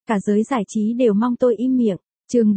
cả giới giải trí đều mong tôi im miệng. Chương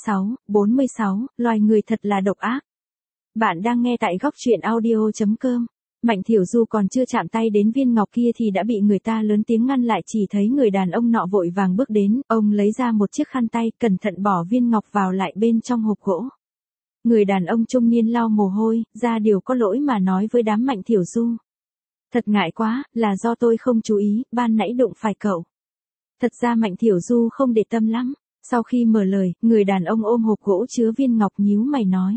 46, loài người thật là độc ác. Bạn đang nghe tại góc truyện audio.com. Mạnh Thiểu Du còn chưa chạm tay đến viên ngọc kia thì đã bị người ta lớn tiếng ngăn lại, chỉ thấy người đàn ông nọ vội vàng bước đến, ông lấy ra một chiếc khăn tay, cẩn thận bỏ viên ngọc vào lại bên trong hộp gỗ. Người đàn ông trung niên lau mồ hôi, ra điều có lỗi mà nói với đám Mạnh Thiểu Du. Thật ngại quá, là do tôi không chú ý, ban nãy đụng phải cậu. Thật ra Mạnh Thiểu Du không để tâm lắm. Sau khi mở lời, người đàn ông ôm hộp gỗ chứa viên ngọc nhíu mày nói.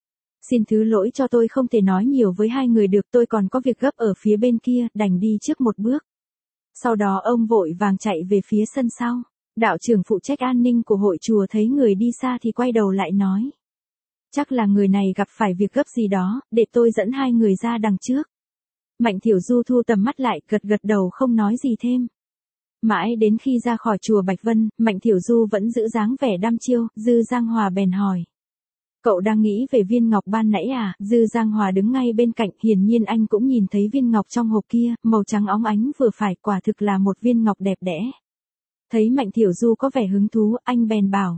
Xin thứ lỗi cho tôi không thể nói nhiều với hai người được, tôi còn có việc gấp ở phía bên kia, đành đi trước một bước. Sau đó ông vội vàng chạy về phía sân sau. Đạo trưởng phụ trách an ninh của hội chùa thấy người đi xa thì quay đầu lại nói. Chắc là người này gặp phải việc gấp gì đó, để tôi dẫn hai người ra đằng trước. Mạnh Thiểu Du thu tầm mắt lại, gật đầu không nói gì thêm. Mãi đến khi ra khỏi chùa Bạch Vân, Mạnh Thiểu Du vẫn giữ dáng vẻ đăm chiêu, Dư Giang Hòa bèn hỏi. Cậu đang nghĩ về viên ngọc ban nãy à? Dư Giang Hòa đứng ngay bên cạnh, hiển nhiên anh cũng nhìn thấy viên ngọc trong hộp kia, màu trắng óng ánh vừa phải, quả thực là một viên ngọc đẹp đẽ. Thấy Mạnh Thiểu Du có vẻ hứng thú, anh bèn bảo.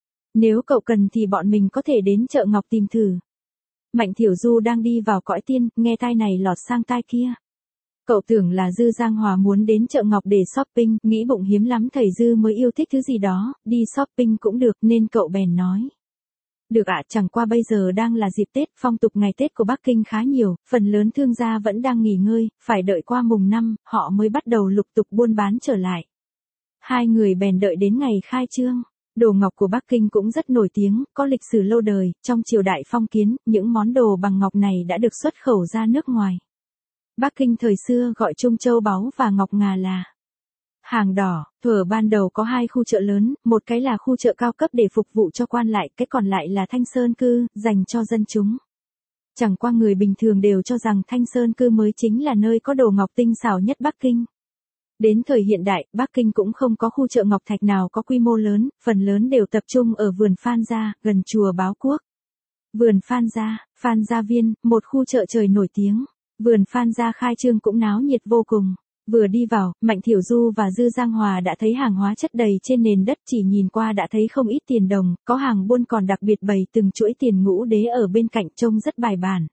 Nếu cậu cần thì bọn mình có thể đến chợ ngọc tìm thử. Mạnh Thiểu Du đang đi vào cõi tiên, nghe tai này lọt sang tai kia. Cậu tưởng là Dư Giang Hòa muốn đến chợ ngọc để shopping, nghĩ bụng hiếm lắm thầy Dư mới yêu thích thứ gì đó, đi shopping cũng được nên cậu bèn nói. Được ạ, chẳng qua bây giờ đang là dịp Tết, phong tục ngày Tết của Bắc Kinh khá nhiều, phần lớn thương gia vẫn đang nghỉ ngơi, phải đợi qua mùng 5, họ mới bắt đầu lục tục buôn bán trở lại. Hai người bèn đợi đến ngày khai trương. Đồ ngọc của Bắc Kinh cũng rất nổi tiếng, có lịch sử lâu đời, trong triều đại phong kiến, những món đồ bằng ngọc này đã được xuất khẩu ra nước ngoài. Bắc Kinh thời xưa gọi Trung Châu báu và ngọc ngà là hàng đỏ. Thuở ban đầu có hai khu chợ lớn, một cái là khu chợ cao cấp để phục vụ cho quan lại, cái còn lại là Thanh Sơn Cư, dành cho dân chúng. Chẳng qua người bình thường đều cho rằng Thanh Sơn Cư mới chính là nơi có đồ ngọc tinh xảo nhất Bắc Kinh. Đến thời hiện đại, Bắc Kinh cũng không có khu chợ ngọc thạch nào có quy mô lớn, phần lớn đều tập trung ở vườn Phan Gia, gần chùa Báo Quốc. Vườn Phan Gia Viên, một khu chợ trời nổi tiếng. Vườn Phan Gia khai trương cũng náo nhiệt vô cùng. Vừa đi vào, Mạnh Thiểu Du và Dư Giang Hòa đã thấy hàng hóa chất đầy trên nền đất, chỉ nhìn qua đã thấy không ít tiền đồng, có hàng buôn còn đặc biệt bày từng chuỗi tiền ngũ đế ở bên cạnh trông rất bài bản.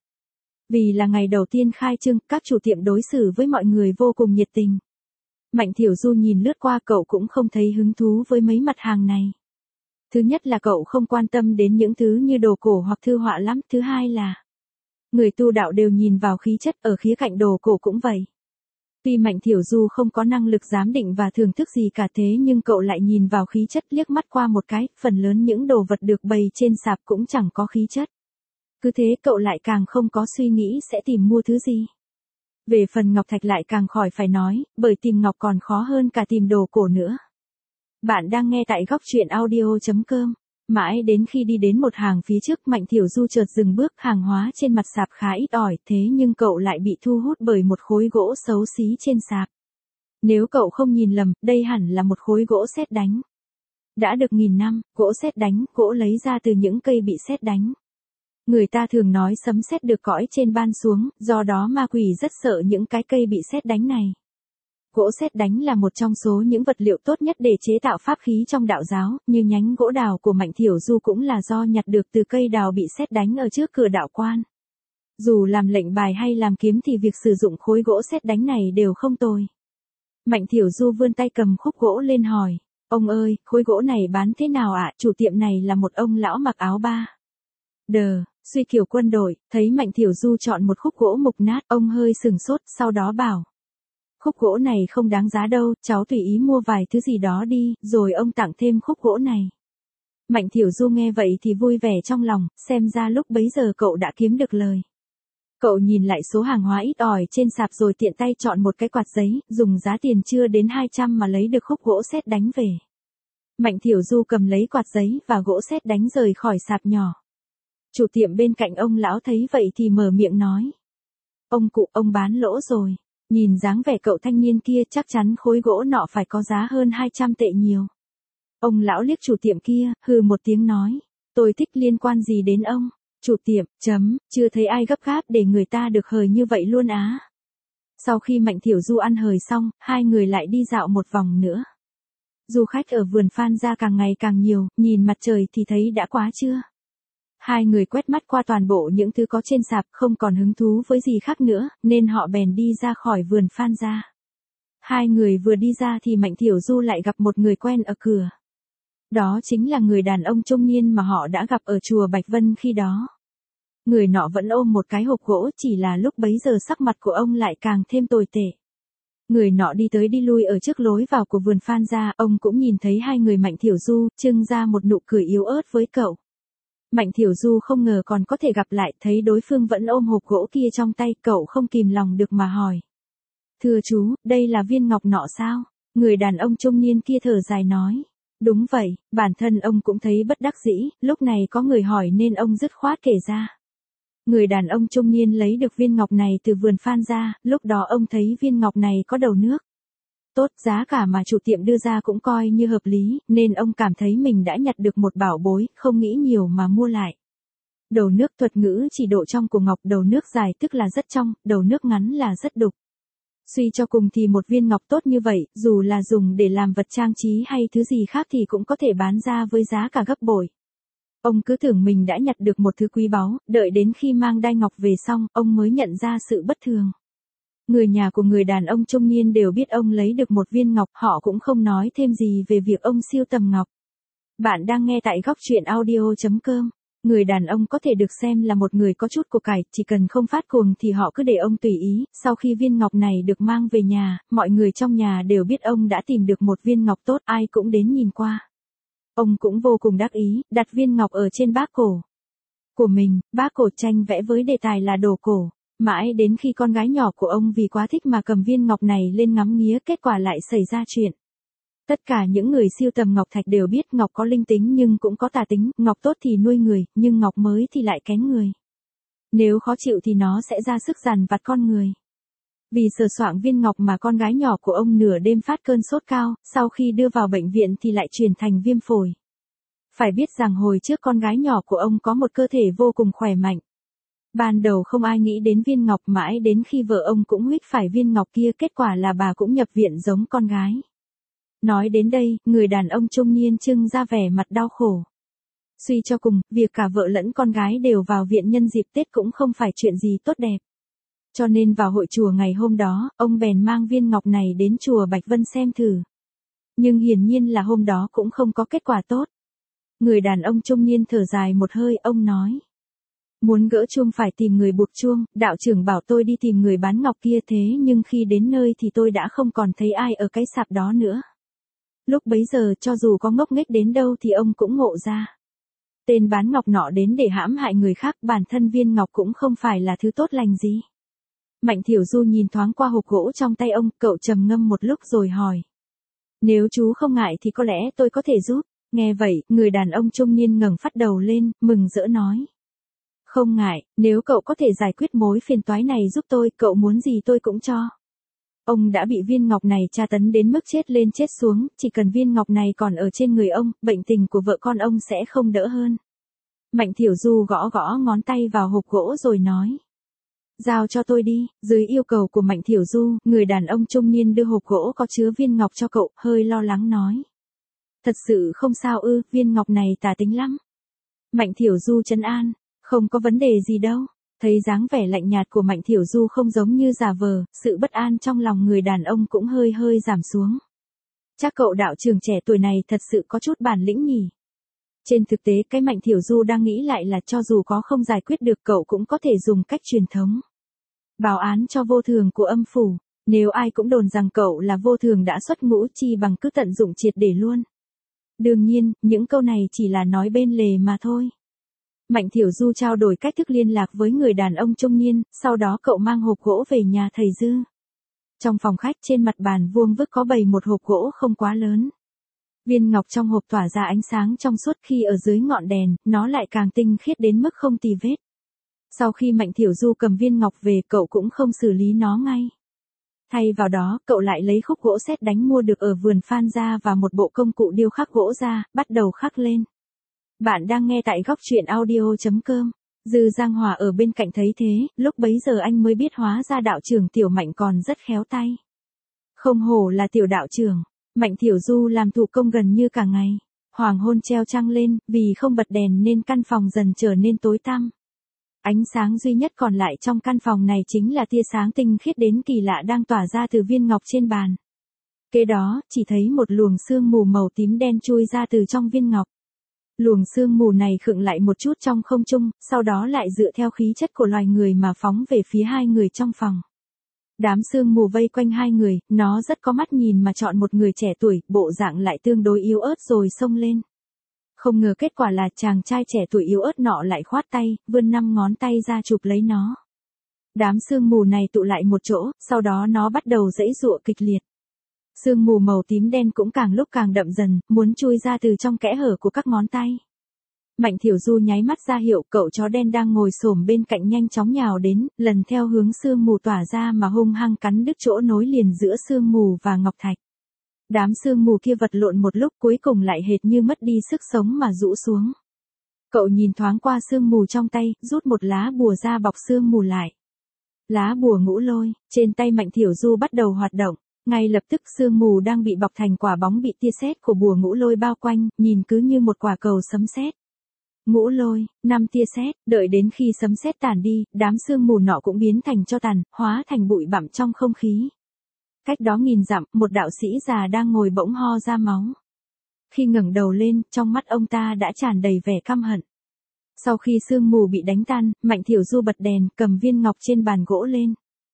Vì là ngày đầu tiên khai trương, các chủ tiệm đối xử với mọi người vô cùng nhiệt tình. Mạnh Thiểu Du nhìn lướt qua, cậu cũng không thấy hứng thú với mấy mặt hàng này. Thứ nhất là cậu không quan tâm đến những thứ như đồ cổ hoặc thư họa lắm, thứ hai là người tu đạo đều nhìn vào khí chất, ở khía cạnh đồ cổ cũng vậy. Tuy Mạnh Thiểu Du không có năng lực giám định và thưởng thức gì cả thế nhưng cậu lại nhìn vào khí chất, liếc mắt qua một cái, phần lớn những đồ vật được bày trên sạp cũng chẳng có khí chất. Cứ thế cậu lại càng không có suy nghĩ sẽ tìm mua thứ gì. Về phần ngọc thạch lại càng khỏi phải nói, bởi tìm ngọc còn khó hơn cả tìm đồ cổ nữa. Bạn đang nghe tại góc truyện audio.com. Mãi đến khi đi đến một hàng phía trước, Mạnh Thiểu Du chợt dừng bước, hàng hóa trên mặt sạp khá ít ỏi, thế nhưng cậu lại bị thu hút bởi một khối gỗ xấu xí trên sạp. Nếu cậu không nhìn lầm, đây hẳn là một khối gỗ sét đánh. Đã được nghìn năm, gỗ sét đánh, gỗ lấy ra từ những cây bị sét đánh. Người ta thường nói sấm sét được cõi trên ban xuống, do đó ma quỷ rất sợ những cái cây bị sét đánh này. Gỗ sét đánh là một trong số những vật liệu tốt nhất để chế tạo pháp khí trong đạo giáo, như nhánh gỗ đào của Mạnh Thiểu Du cũng là do nhặt được từ cây đào bị sét đánh ở trước cửa đạo quan. Dù làm lệnh bài hay làm kiếm thì việc sử dụng khối gỗ sét đánh này đều không tồi. Mạnh Thiểu Du vươn tay cầm khúc gỗ lên hỏi, ông ơi, khối gỗ này bán thế nào ạ? Chủ tiệm này là một ông lão mặc áo ba suy kiểu quân đội, thấy Mạnh Thiểu Du chọn một khúc gỗ mục nát, ông hơi sừng sốt, sau đó bảo. Khúc gỗ này không đáng giá đâu, cháu tùy ý mua vài thứ gì đó đi, rồi ông tặng thêm khúc gỗ này. Mạnh Thiểu Du nghe vậy thì vui vẻ trong lòng, xem ra lúc bấy giờ cậu đã kiếm được lời. Cậu nhìn lại số hàng hóa ít ỏi trên sạp rồi tiện tay chọn một cái quạt giấy, dùng giá tiền chưa đến 200 mà lấy được khúc gỗ sét đánh về. Mạnh Thiểu Du cầm lấy quạt giấy và gỗ sét đánh rời khỏi sạp nhỏ. Chủ tiệm bên cạnh ông lão thấy vậy thì mở miệng nói. Ông cụ, ông bán lỗ rồi. Nhìn dáng vẻ cậu thanh niên kia chắc chắn khối gỗ nọ phải có giá hơn 200 tệ nhiều. Ông lão liếc chủ tiệm kia, hừ một tiếng nói. Tôi thích, liên quan gì đến ông? Chủ tiệm, chưa thấy ai gấp gáp để người ta được hời như vậy luôn á. Sau khi Mạnh Thiểu Du ăn hời xong, hai người lại đi dạo một vòng nữa. Du khách ở vườn Phan Gia càng ngày càng nhiều, nhìn mặt trời thì thấy đã quá chưa. Hai người quét mắt qua toàn bộ những thứ có trên sạp, không còn hứng thú với gì khác nữa, nên họ bèn đi ra khỏi vườn Phan Gia. Hai người vừa đi ra thì Mạnh Thiểu Du lại gặp một người quen ở cửa. Đó chính là người đàn ông trung niên mà họ đã gặp ở chùa Bạch Vân khi đó. Người nọ vẫn ôm một cái hộp gỗ, chỉ là lúc bấy giờ sắc mặt của ông lại càng thêm tồi tệ. Người nọ đi tới đi lui ở trước lối vào của vườn Phan Gia, ông cũng nhìn thấy hai người Mạnh Thiểu Du, trưng ra một nụ cười yếu ớt với cậu. Mạnh Thiểu Du không ngờ còn có thể gặp lại, thấy đối phương vẫn ôm hộp gỗ kia trong tay, cậu không kìm lòng được mà hỏi. Thưa chú, đây là viên ngọc nọ sao? Người đàn ông trung niên kia thở dài nói. Đúng vậy, bản thân ông cũng thấy bất đắc dĩ, lúc này có người hỏi nên ông dứt khoát kể ra. Người đàn ông trung niên lấy được viên ngọc này từ vườn Phan Gia, lúc đó ông thấy viên ngọc này có đầu nước. Tốt, giá cả mà chủ tiệm đưa ra cũng coi như hợp lý, nên ông cảm thấy mình đã nhặt được một bảo bối, không nghĩ nhiều mà mua lại. Đầu nước thuật ngữ chỉ độ trong của ngọc, đầu nước dài tức là rất trong, đầu nước ngắn là rất đục. Suy cho cùng thì một viên ngọc tốt như vậy, dù là dùng để làm vật trang trí hay thứ gì khác thì cũng có thể bán ra với giá cả gấp bội. Ông cứ tưởng mình đã nhặt được một thứ quý báu, đợi đến khi mang đai ngọc về xong, ông mới nhận ra sự bất thường. Người nhà của người đàn ông trung niên đều biết ông lấy được một viên ngọc, họ cũng không nói thêm gì về việc ông sưu tầm ngọc. Bạn đang nghe tại góc truyện audio.com. Người đàn ông có thể được xem là một người có chút của cải, chỉ cần không phát cuồng thì họ cứ để ông tùy ý. Sau khi viên ngọc này được mang về nhà, mọi người trong nhà đều biết ông đã tìm được một viên ngọc tốt, ai cũng đến nhìn qua. Ông cũng vô cùng đắc ý, đặt viên ngọc ở trên bác cổ của mình, bác cổ tranh vẽ với đề tài là đồ cổ. Mãi đến khi con gái nhỏ của ông vì quá thích mà cầm viên ngọc này lên ngắm nghía, kết quả lại xảy ra chuyện. Tất cả những người sưu tầm ngọc thạch đều biết ngọc có linh tính nhưng cũng có tà tính, ngọc tốt thì nuôi người, nhưng ngọc mới thì lại kén người. Nếu khó chịu thì nó sẽ ra sức dằn vặt con người. Vì sờ soạng viên ngọc mà con gái nhỏ của ông nửa đêm phát cơn sốt cao, sau khi đưa vào bệnh viện thì lại chuyển thành viêm phổi. Phải biết rằng hồi trước con gái nhỏ của ông có một cơ thể vô cùng khỏe mạnh. Ban đầu không ai nghĩ đến viên ngọc, mãi đến khi vợ ông cũng huýt phải viên ngọc kia, kết quả là bà cũng nhập viện giống con gái. Nói đến đây, người đàn ông trung niên trưng ra vẻ mặt đau khổ. Suy cho cùng, việc cả vợ lẫn con gái đều vào viện nhân dịp Tết cũng không phải chuyện gì tốt đẹp. Cho nên vào hội chùa ngày hôm đó, ông bèn mang viên ngọc này đến chùa Bạch Vân xem thử. Nhưng hiển nhiên là hôm đó cũng không có kết quả tốt. Người đàn ông trung niên thở dài một hơi, ông nói. Muốn gỡ chuông phải tìm người buộc chuông, đạo trưởng bảo tôi đi tìm người bán ngọc kia, thế nhưng khi đến nơi thì tôi đã không còn thấy ai ở cái sạp đó nữa. Lúc bấy giờ cho dù có ngốc nghếch đến đâu thì ông cũng ngộ ra. Tên bán ngọc nọ đến để hãm hại người khác, bản thân viên ngọc cũng không phải là thứ tốt lành gì. Mạnh Thiểu Du nhìn thoáng qua hộp gỗ trong tay ông, cậu trầm ngâm một lúc rồi hỏi. Nếu chú không ngại thì có lẽ tôi có thể giúp. Nghe vậy, người đàn ông trung niên ngẩng phát đầu lên, mừng rỡ nói. Không ngại, nếu cậu có thể giải quyết mối phiền toái này giúp tôi, cậu muốn gì tôi cũng cho. Ông đã bị viên ngọc này tra tấn đến mức chết lên chết xuống, chỉ cần viên ngọc này còn ở trên người ông, bệnh tình của vợ con ông sẽ không đỡ hơn. Mạnh Thiểu Du gõ gõ ngón tay vào hộp gỗ rồi nói. Giao cho tôi đi. Dưới yêu cầu của Mạnh Thiểu Du, người đàn ông trung niên đưa hộp gỗ có chứa viên ngọc cho cậu, hơi lo lắng nói. Thật sự không sao ư, viên ngọc này tà tính lắm. Mạnh Thiểu Du trấn an. Không có vấn đề gì đâu. Thấy dáng vẻ lạnh nhạt của Mạnh Thiểu Du không giống như giả vờ, sự bất an trong lòng người đàn ông cũng hơi hơi giảm xuống. Chắc cậu đạo trưởng trẻ tuổi này thật sự có chút bản lĩnh nhỉ. Trên thực tế cái Mạnh Thiểu Du đang nghĩ lại là cho dù có không giải quyết được cậu cũng có thể dùng cách truyền thống. Báo án cho vô thường của âm phủ, nếu ai cũng đồn rằng cậu là vô thường đã xuất ngũ, chi bằng cứ tận dụng triệt để luôn. Đương nhiên, những câu này chỉ là nói bên lề mà thôi. Mạnh Thiểu Du trao đổi cách thức liên lạc với người đàn ông trung niên, sau đó cậu mang hộp gỗ về nhà thầy Dư. Trong phòng khách trên mặt bàn vuông vức có bày một hộp gỗ không quá lớn. Viên ngọc trong hộp tỏa ra ánh sáng trong suốt, khi ở dưới ngọn đèn, nó lại càng tinh khiết đến mức không tì vết. Sau khi Mạnh Thiểu Du cầm viên ngọc về, cậu cũng không xử lý nó ngay. Thay vào đó, cậu lại lấy khúc gỗ sét đánh mua được ở vườn Phan Gia và một bộ công cụ điêu khắc gỗ ra, bắt đầu khắc lên. Bạn đang nghe tại góc truyện audio.com. Dư Giang Hòa ở bên cạnh thấy thế, lúc bấy giờ anh mới biết hóa ra đạo trưởng Tiểu Mạnh còn rất khéo tay. Không hổ là tiểu đạo trưởng. Mạnh Thiểu Du làm thủ công gần như cả ngày. Hoàng hôn treo trăng lên, vì không bật đèn nên căn phòng dần trở nên tối tăm. Ánh sáng duy nhất còn lại trong căn phòng này chính là tia sáng tinh khiết đến kỳ lạ đang tỏa ra từ viên ngọc trên bàn. Kế đó, chỉ thấy một luồng sương mù màu tím đen chui ra từ trong viên ngọc. Luồng sương mù này khựng lại một chút trong không trung, sau đó lại dựa theo khí chất của loài người mà phóng về phía hai người trong phòng. Đám sương mù vây quanh hai người, nó rất có mắt nhìn mà chọn một người trẻ tuổi, bộ dạng lại tương đối yếu ớt rồi xông lên. Không ngờ kết quả là chàng trai trẻ tuổi yếu ớt nọ lại khoát tay, vươn 5 ngón tay ra chụp lấy nó. Đám sương mù này tụ lại một chỗ, sau đó nó bắt đầu giãy giụa kịch liệt. Sương mù màu tím đen cũng càng lúc càng đậm dần, muốn chui ra từ trong kẽ hở của các ngón tay. Mạnh Thiểu Du nháy mắt ra hiệu cậu chó đen đang ngồi xổm bên cạnh nhanh chóng nhào đến, lần theo hướng sương mù tỏa ra mà hung hăng cắn đứt chỗ nối liền giữa sương mù và ngọc thạch. Đám sương mù kia vật lộn một lúc cuối cùng lại hệt như mất đi sức sống mà rũ xuống. Cậu nhìn thoáng qua sương mù trong tay, rút một lá bùa ra bọc sương mù lại. Lá bùa ngũ lôi, trên tay Mạnh Thiểu Du bắt đầu hoạt động. Ngay lập tức sương mù đang bị bọc thành quả bóng bị tia sét của bùa ngũ lôi bao quanh, nhìn cứ như một quả cầu sấm sét. Ngũ lôi, 5 tia sét, đợi đến khi sấm sét tàn đi, đám sương mù nọ cũng biến thành tro tàn, hóa thành bụi bặm trong không khí. Cách đó nghìn dặm, một đạo sĩ già đang ngồi bỗng ho ra máu. Khi ngẩng đầu lên, trong mắt ông ta đã tràn đầy vẻ căm hận. Sau khi sương mù bị đánh tan, Mạnh Thiểu Du bật đèn, cầm viên ngọc trên bàn gỗ lên.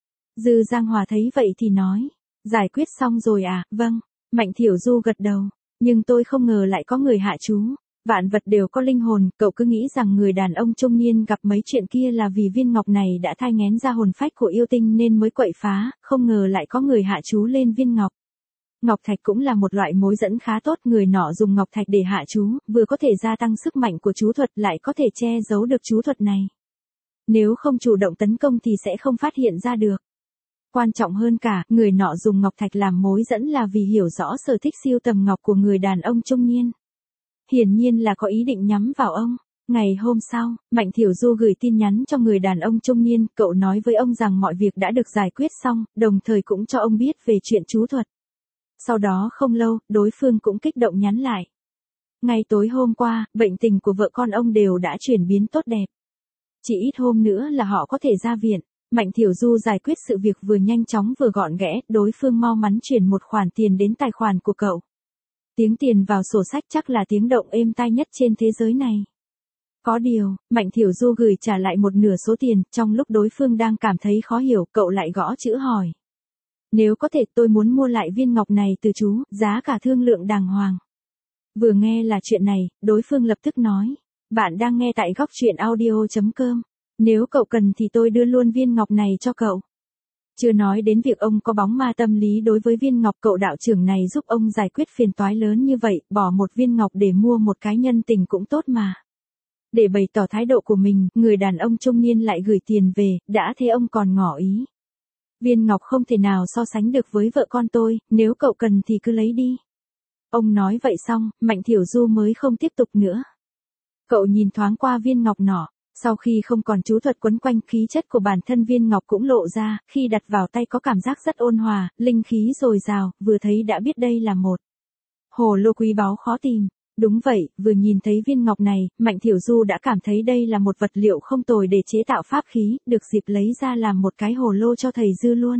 Dư Giang Hòa thấy vậy thì nói, giải quyết xong rồi à, vâng. Mạnh Thiểu Du gật đầu, nhưng tôi không ngờ lại có người hạ chú. Vạn vật đều có linh hồn, cậu cứ nghĩ rằng người đàn ông trung niên gặp mấy chuyện kia là vì viên ngọc này đã thai nghén ra hồn phách của yêu tinh nên mới quậy phá, không ngờ lại có người hạ chú lên viên ngọc. Ngọc thạch cũng là một loại mối dẫn khá tốt, người nọ dùng ngọc thạch để hạ chú, vừa có thể gia tăng sức mạnh của chú thuật lại có thể che giấu được chú thuật này. Nếu không chủ động tấn công thì sẽ không phát hiện ra được. Quan trọng hơn cả, người nọ dùng ngọc thạch làm mối dẫn là vì hiểu rõ sở thích sưu tầm ngọc của người đàn ông trung niên. Hiển nhiên là có ý định nhắm vào ông. Ngày hôm sau, Mạnh Thiểu Du gửi tin nhắn cho người đàn ông trung niên, cậu nói với ông rằng mọi việc đã được giải quyết xong, đồng thời cũng cho ông biết về chuyện chú thuật. Sau đó không lâu, đối phương cũng kích động nhắn lại. Ngay tối hôm qua, bệnh tình của vợ con ông đều đã chuyển biến tốt đẹp. Chỉ ít hôm nữa là họ có thể ra viện. Mạnh Thiểu Du giải quyết sự việc vừa nhanh chóng vừa gọn ghẽ, đối phương mau mắn chuyển một khoản tiền đến tài khoản của cậu. Tiếng tiền vào sổ sách chắc là tiếng động êm tai nhất trên thế giới này. Có điều, Mạnh Thiểu Du gửi trả lại một nửa số tiền, trong lúc đối phương đang cảm thấy khó hiểu, cậu lại gõ chữ hỏi. Nếu có thể tôi muốn mua lại viên ngọc này từ chú, giá cả thương lượng đàng hoàng. Vừa nghe là chuyện này, đối phương lập tức nói. Bạn đang nghe tại góc truyện audio.com. Nếu cậu cần thì tôi đưa luôn viên ngọc này cho cậu. Chưa nói đến việc ông có bóng ma tâm lý đối với viên ngọc, cậu đạo trưởng này giúp ông giải quyết phiền toái lớn như vậy, bỏ một viên ngọc để mua một cái nhân tình cũng tốt mà. Để bày tỏ thái độ của mình, người đàn ông trung niên lại gửi tiền về, đã thế ông còn ngỏ ý. Viên ngọc không thể nào so sánh được với vợ con tôi, nếu cậu cần thì cứ lấy đi. Ông nói vậy xong, Mạnh Thiểu Du mới không tiếp tục nữa. Cậu nhìn thoáng qua viên ngọc nọ. Sau khi không còn chú thuật quấn quanh, khí chất của bản thân viên ngọc cũng lộ ra, khi đặt vào tay có cảm giác rất ôn hòa, linh khí dồi dào, vừa thấy đã biết đây là một hồ lô quý báu khó tìm. Đúng vậy, vừa nhìn thấy viên ngọc này, Mạnh Thiểu Du đã cảm thấy đây là một vật liệu không tồi để chế tạo pháp khí, được dịp lấy ra làm một cái hồ lô cho thầy Dư luôn.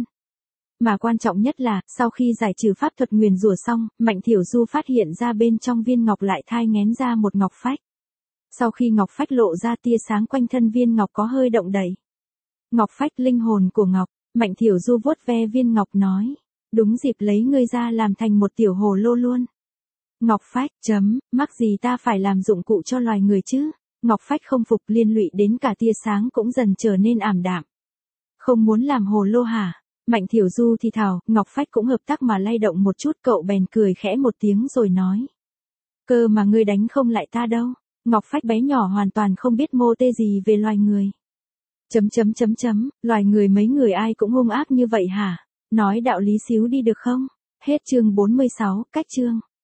Mà quan trọng nhất là, sau khi giải trừ pháp thuật nguyền rủa xong, Mạnh Thiểu Du phát hiện ra bên trong viên ngọc lại thai nghén ra một ngọc phách. Sau khi ngọc phách lộ ra, tia sáng quanh thân viên ngọc có hơi động đậy. Ngọc phách, linh hồn của ngọc. Mạnh Thiểu Du vuốt ve viên ngọc nói. Đúng dịp lấy ngươi ra làm thành một tiểu hồ lô luôn. Ngọc phách, mắc gì ta phải làm dụng cụ cho loài người chứ. Ngọc phách không phục, liên lụy đến cả tia sáng cũng dần trở nên ảm đạm. Không muốn làm hồ lô hả? Mạnh Thiểu Du thì thào, ngọc phách cũng hợp tác mà lay động một chút, cậu bèn cười khẽ một tiếng rồi nói. Cơ mà ngươi đánh không lại ta đâu. Ngọc phách bé nhỏ hoàn toàn không biết mô tê gì về loài người. Loài người mấy người ai cũng hung ác như vậy hả? Nói đạo lý xíu đi được không? Hết chương 46, cách chương.